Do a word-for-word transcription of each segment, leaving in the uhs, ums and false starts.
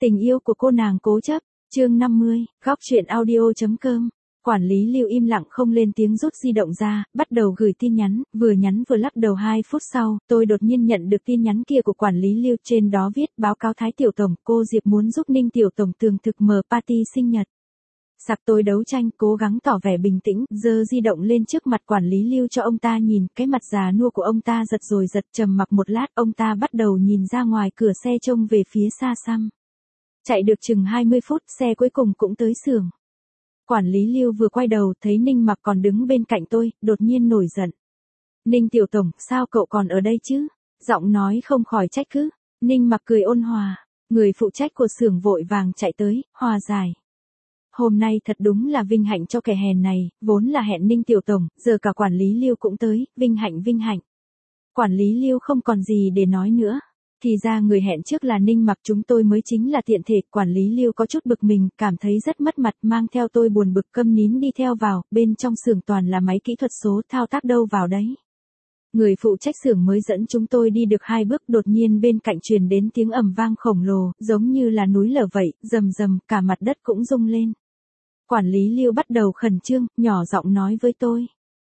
Tình yêu của cô nàng cố chấp, chương năm mươi, góc truyện audio.com. Quản lý Lưu im lặng không lên tiếng rút di động ra, bắt đầu gửi tin nhắn, vừa nhắn vừa lắc đầu. Hai phút sau, tôi đột nhiên nhận được tin nhắn kia của quản lý Lưu, trên đó viết báo cáo Thái Tiểu Tổng, cô Diệp muốn giúp Ninh Tiểu Tổng tường thực mở party sinh nhật. Sặc tôi đấu tranh, cố gắng tỏ vẻ bình tĩnh, giơ di động lên trước mặt quản lý Lưu cho ông ta nhìn, cái mặt già nua của ông ta giật rồi giật, trầm mặc một lát, ông ta bắt đầu nhìn ra ngoài cửa xe trông về phía xa xăm. Chạy được chừng hai mươi phút, xe cuối cùng cũng tới xưởng. Quản lý Lưu vừa quay đầu, thấy Ninh Mặc còn đứng bên cạnh tôi, đột nhiên nổi giận. Ninh Tiểu Tổng, sao cậu còn ở đây chứ? Giọng nói không khỏi trách cứ. Ninh Mặc cười ôn hòa, người phụ trách của xưởng vội vàng chạy tới, hòa giải. Hôm nay thật đúng là vinh hạnh cho kẻ hèn này, vốn là hẹn Ninh Tiểu Tổng, giờ cả quản lý Lưu cũng tới, vinh hạnh vinh hạnh. Quản lý Lưu không còn gì để nói nữa. Thì ra người hẹn trước là Ninh Mặc, chúng tôi mới chính là tiện thể. Quản lý Lưu có chút bực mình, cảm thấy rất mất mặt, mang theo tôi buồn bực câm nín đi theo vào, bên trong xưởng toàn là máy kỹ thuật số, thao tác đâu vào đấy. Người phụ trách xưởng mới dẫn chúng tôi đi được hai bước, đột nhiên bên cạnh truyền đến tiếng ầm vang khổng lồ, giống như là núi lở vậy, rầm rầm, cả mặt đất cũng rung lên. Quản lý Lưu bắt đầu khẩn trương, nhỏ giọng nói với tôi.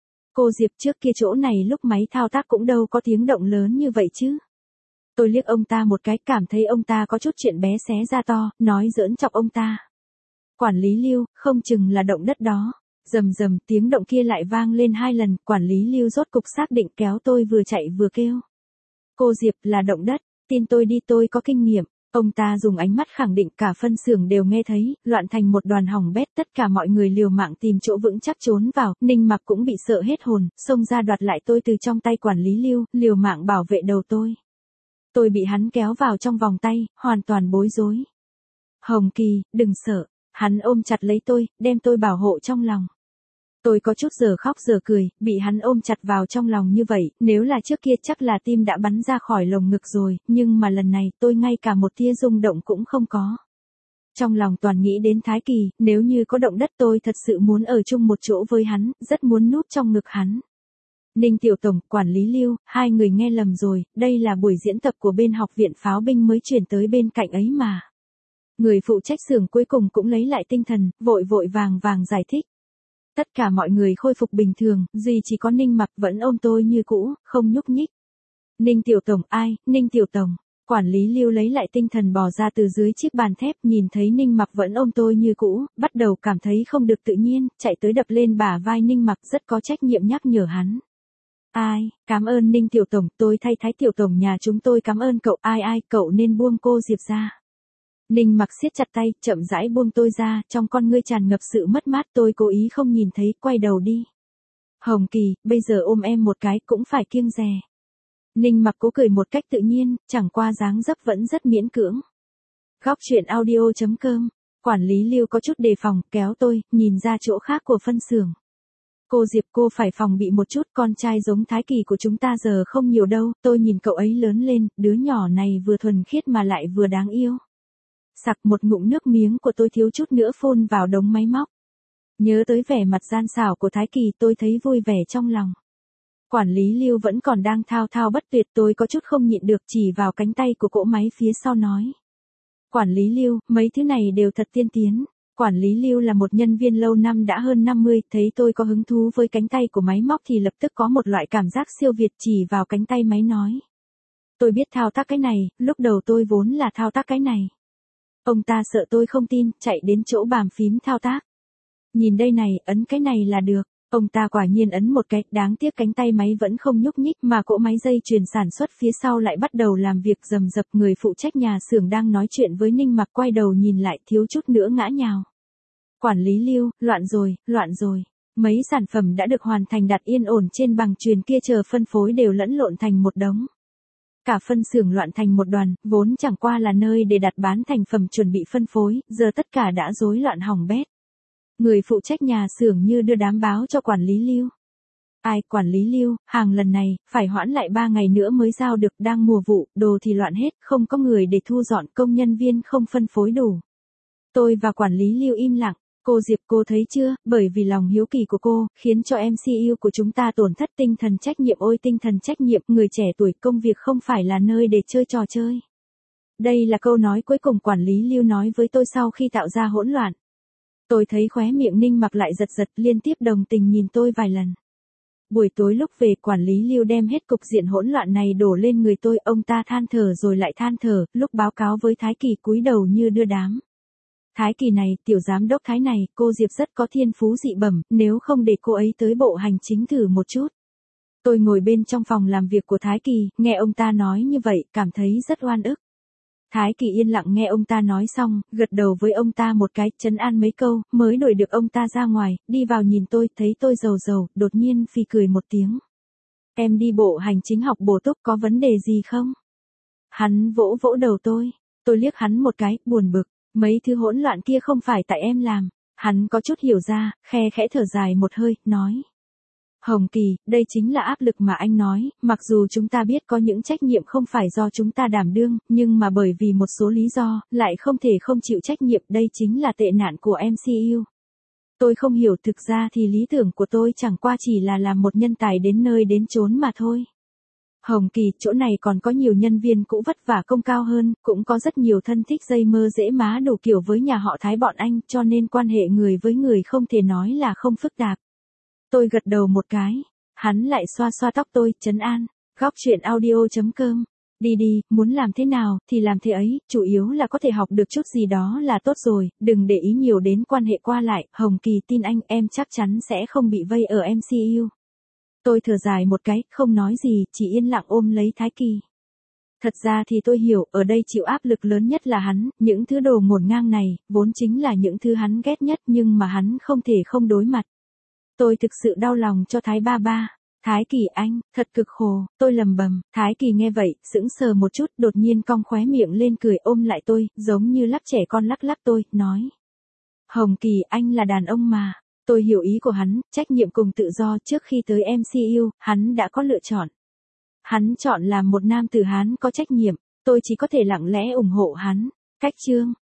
Cô Diệp, trước kia chỗ này lúc máy thao tác cũng đâu có tiếng động lớn như vậy chứ. Tôi liếc ông ta một cái, cảm thấy ông ta có chút chuyện bé xé ra to, nói giỡn chọc ông ta. Quản lý Lưu, không chừng là động đất đó. Rầm rầm, tiếng động kia lại vang lên hai lần, quản lý Lưu rốt cục xác định, kéo tôi vừa chạy vừa kêu. Cô Diệp, là động đất, tin tôi đi, tôi có kinh nghiệm. Ông ta dùng ánh mắt khẳng định, cả phân xưởng đều nghe thấy, loạn thành một đoàn hỏng bét, tất cả mọi người liều mạng tìm chỗ vững chắc trốn vào. Ninh Mặc cũng bị sợ hết hồn, xông ra đoạt lại tôi từ trong tay quản lý Lưu, liều mạng bảo vệ đầu tôi. Tôi bị hắn kéo vào trong vòng tay, hoàn toàn bối rối. Hồng Kỳ, đừng sợ. Hắn ôm chặt lấy tôi, đem tôi bảo hộ trong lòng. Tôi có chút giờ khóc giờ cười, bị hắn ôm chặt vào trong lòng như vậy, nếu là trước kia chắc là tim đã bắn ra khỏi lồng ngực rồi, nhưng mà lần này tôi ngay cả một tia rung động cũng không có. Trong lòng toàn nghĩ đến Thái Kỳ, nếu như có động đất tôi thật sự muốn ở chung một chỗ với hắn, rất muốn núp trong ngực hắn. Ninh Tiểu Tổng, quản lý Lưu, hai người nghe lầm rồi, đây là buổi diễn tập của bên học viện pháo binh mới chuyển tới bên cạnh ấy mà. Người phụ trách xưởng cuối cùng cũng lấy lại tinh thần, vội vội vàng vàng giải thích. Tất cả mọi người khôi phục bình thường, duy chỉ có Ninh Mặc vẫn ôm tôi như cũ, không nhúc nhích. Ninh Tiểu Tổng, ai, Ninh Tiểu Tổng. Quản lý Lưu lấy lại tinh thần bò ra từ dưới chiếc bàn thép, nhìn thấy Ninh Mặc vẫn ôm tôi như cũ, bắt đầu cảm thấy không được tự nhiên, chạy tới đập lên bả vai Ninh Mặc, rất có trách nhiệm nhắc nhở hắn. Ai, cảm ơn Ninh Tiểu Tổng, tôi thay Thái Tiểu Tổng nhà chúng tôi cảm ơn cậu, ai ai, cậu nên buông cô Diệp ra. Ninh Mặc siết chặt tay, chậm rãi buông tôi ra, trong con ngươi tràn ngập sự mất mát, tôi cố ý không nhìn thấy, quay đầu đi. Hồng Kỳ, bây giờ ôm em một cái cũng phải kiêng dè. Ninh Mặc cố cười một cách tự nhiên, chẳng qua dáng dấp vẫn rất miễn cưỡng. Góc truyện audio.com, quản lý Lưu có chút đề phòng, kéo tôi, nhìn ra chỗ khác của phân xưởng. Cô Diệp, cô phải phòng bị một chút, con trai giống Thái Kỳ của chúng ta giờ không nhiều đâu, tôi nhìn cậu ấy lớn lên, đứa nhỏ này vừa thuần khiết mà lại vừa đáng yêu. Sặc, một ngụm nước miếng của tôi thiếu chút nữa phun vào đống máy móc. Nhớ tới vẻ mặt gian xảo của Thái Kỳ, tôi thấy vui vẻ trong lòng. Quản lý Lưu vẫn còn đang thao thao bất tuyệt, tôi có chút không nhịn được, chỉ vào cánh tay của cỗ máy phía sau nói. Quản lý Lưu, mấy thứ này đều thật tiên tiến. Quản lý Lưu là một nhân viên lâu năm đã hơn năm mươi, thấy tôi có hứng thú với cánh tay của máy móc thì lập tức có một loại cảm giác siêu việt, chỉ vào cánh tay máy nói. Tôi biết thao tác cái này, lúc đầu tôi vốn là thao tác cái này. Ông ta sợ tôi không tin, chạy đến chỗ bàn phím thao tác. Nhìn đây này, ấn cái này là được. Ông ta quả nhiên ấn một cái, đáng tiếc cánh tay máy vẫn không nhúc nhích, mà cỗ máy dây chuyền sản xuất phía sau lại bắt đầu làm việc rầm rập. Người phụ trách nhà xưởng đang nói chuyện với Ninh Mặc, quay đầu nhìn lại, thiếu chút nữa ngã nhào. Quản lý Lưu, loạn rồi, loạn rồi. Mấy sản phẩm đã được hoàn thành đặt yên ổn trên bằng chuyền kia chờ phân phối đều lẫn lộn thành một đống. Cả phân xưởng loạn thành một đoàn, vốn chẳng qua là nơi để đặt bán thành phẩm chuẩn bị phân phối, giờ tất cả đã rối loạn hỏng bét. Người phụ trách nhà xưởng như đưa đám báo cho quản lý Lưu. Ai, quản lý Lưu, hàng lần này, phải hoãn lại ba ngày nữa mới giao được, đang mùa vụ, đồ thì loạn hết, không có người để thu dọn, công nhân viên không phân phối đủ. Tôi và quản lý Lưu im lặng. Cô Diệp, cô thấy chưa, bởi vì lòng hiếu kỳ của cô, khiến cho em xê u của chúng ta tổn thất tinh thần trách nhiệm, ôi tinh thần trách nhiệm, người trẻ tuổi, công việc không phải là nơi để chơi trò chơi. Đây là câu nói cuối cùng quản lý Lưu nói với tôi sau khi tạo ra hỗn loạn. Tôi thấy khóe miệng Ninh Mặc lại giật giật, liên tiếp đồng tình nhìn tôi vài lần. Buổi tối lúc về, quản lý Lưu đem hết cục diện hỗn loạn này đổ lên người tôi, ông ta than thở rồi lại than thở, lúc báo cáo với Thái Kỳ cúi đầu như đưa đám. Thái Kỳ này, tiểu giám đốc Thái này, cô Diệp rất có thiên phú dị bẩm, nếu không để cô ấy tới bộ hành chính thử một chút. Tôi ngồi bên trong phòng làm việc của Thái Kỳ, nghe ông ta nói như vậy, cảm thấy rất oan ức. Thái Kỳ yên lặng nghe ông ta nói xong, gật đầu với ông ta một cái, trấn an mấy câu, mới đuổi được ông ta ra ngoài, đi vào nhìn tôi, thấy tôi rầu rầu, đột nhiên phì cười một tiếng. Em đi bộ hành chính học bổ túc có vấn đề gì không? Hắn vỗ vỗ đầu tôi, tôi liếc hắn một cái, buồn bực, mấy thứ hỗn loạn kia không phải tại em làm. Hắn có chút hiểu ra, khe khẽ thở dài một hơi, nói. Hồng Kỳ, đây chính là áp lực mà anh nói, mặc dù chúng ta biết có những trách nhiệm không phải do chúng ta đảm đương, nhưng mà bởi vì một số lý do, lại không thể không chịu trách nhiệm, đây chính là tệ nạn của em xê u. Tôi không hiểu, thực ra thì lý tưởng của tôi chẳng qua chỉ là làm một nhân tài đến nơi đến chốn mà thôi. Hồng Kỳ, chỗ này còn có nhiều nhân viên cũ vất vả công cao hơn, cũng có rất nhiều thân thích dây mơ dễ má đủ kiểu với nhà họ Thái bọn anh, cho nên quan hệ người với người không thể nói là không phức tạp. Tôi gật đầu một cái, hắn lại xoa xoa tóc tôi, trấn an, góc chuyện audio chấm com. Đi đi, muốn làm thế nào, thì làm thế ấy, chủ yếu là có thể học được chút gì đó là tốt rồi, đừng để ý nhiều đến quan hệ qua lại, Hồng Kỳ tin anh, em chắc chắn sẽ không bị vây ở em xê u. Tôi thở dài một cái, không nói gì, chỉ yên lặng ôm lấy Thái Kỳ. Thật ra thì tôi hiểu, ở đây chịu áp lực lớn nhất là hắn, những thứ đồ ngổn ngang này, vốn chính là những thứ hắn ghét nhất nhưng mà hắn không thể không đối mặt. Tôi thực sự đau lòng cho Thái ba ba. Thái Kỳ anh, thật cực khổ, tôi lầm bầm. Thái Kỳ nghe vậy, sững sờ một chút, đột nhiên cong khóe miệng lên cười ôm lại tôi, giống như lắc trẻ con lắc lắc tôi, nói. Hồng Kỳ, anh là đàn ông mà. Tôi hiểu ý của hắn, trách nhiệm cùng tự do, trước khi tới em xê u, hắn đã có lựa chọn. Hắn chọn làm một nam tử Hán có trách nhiệm, tôi chỉ có thể lặng lẽ ủng hộ hắn. Cách chương.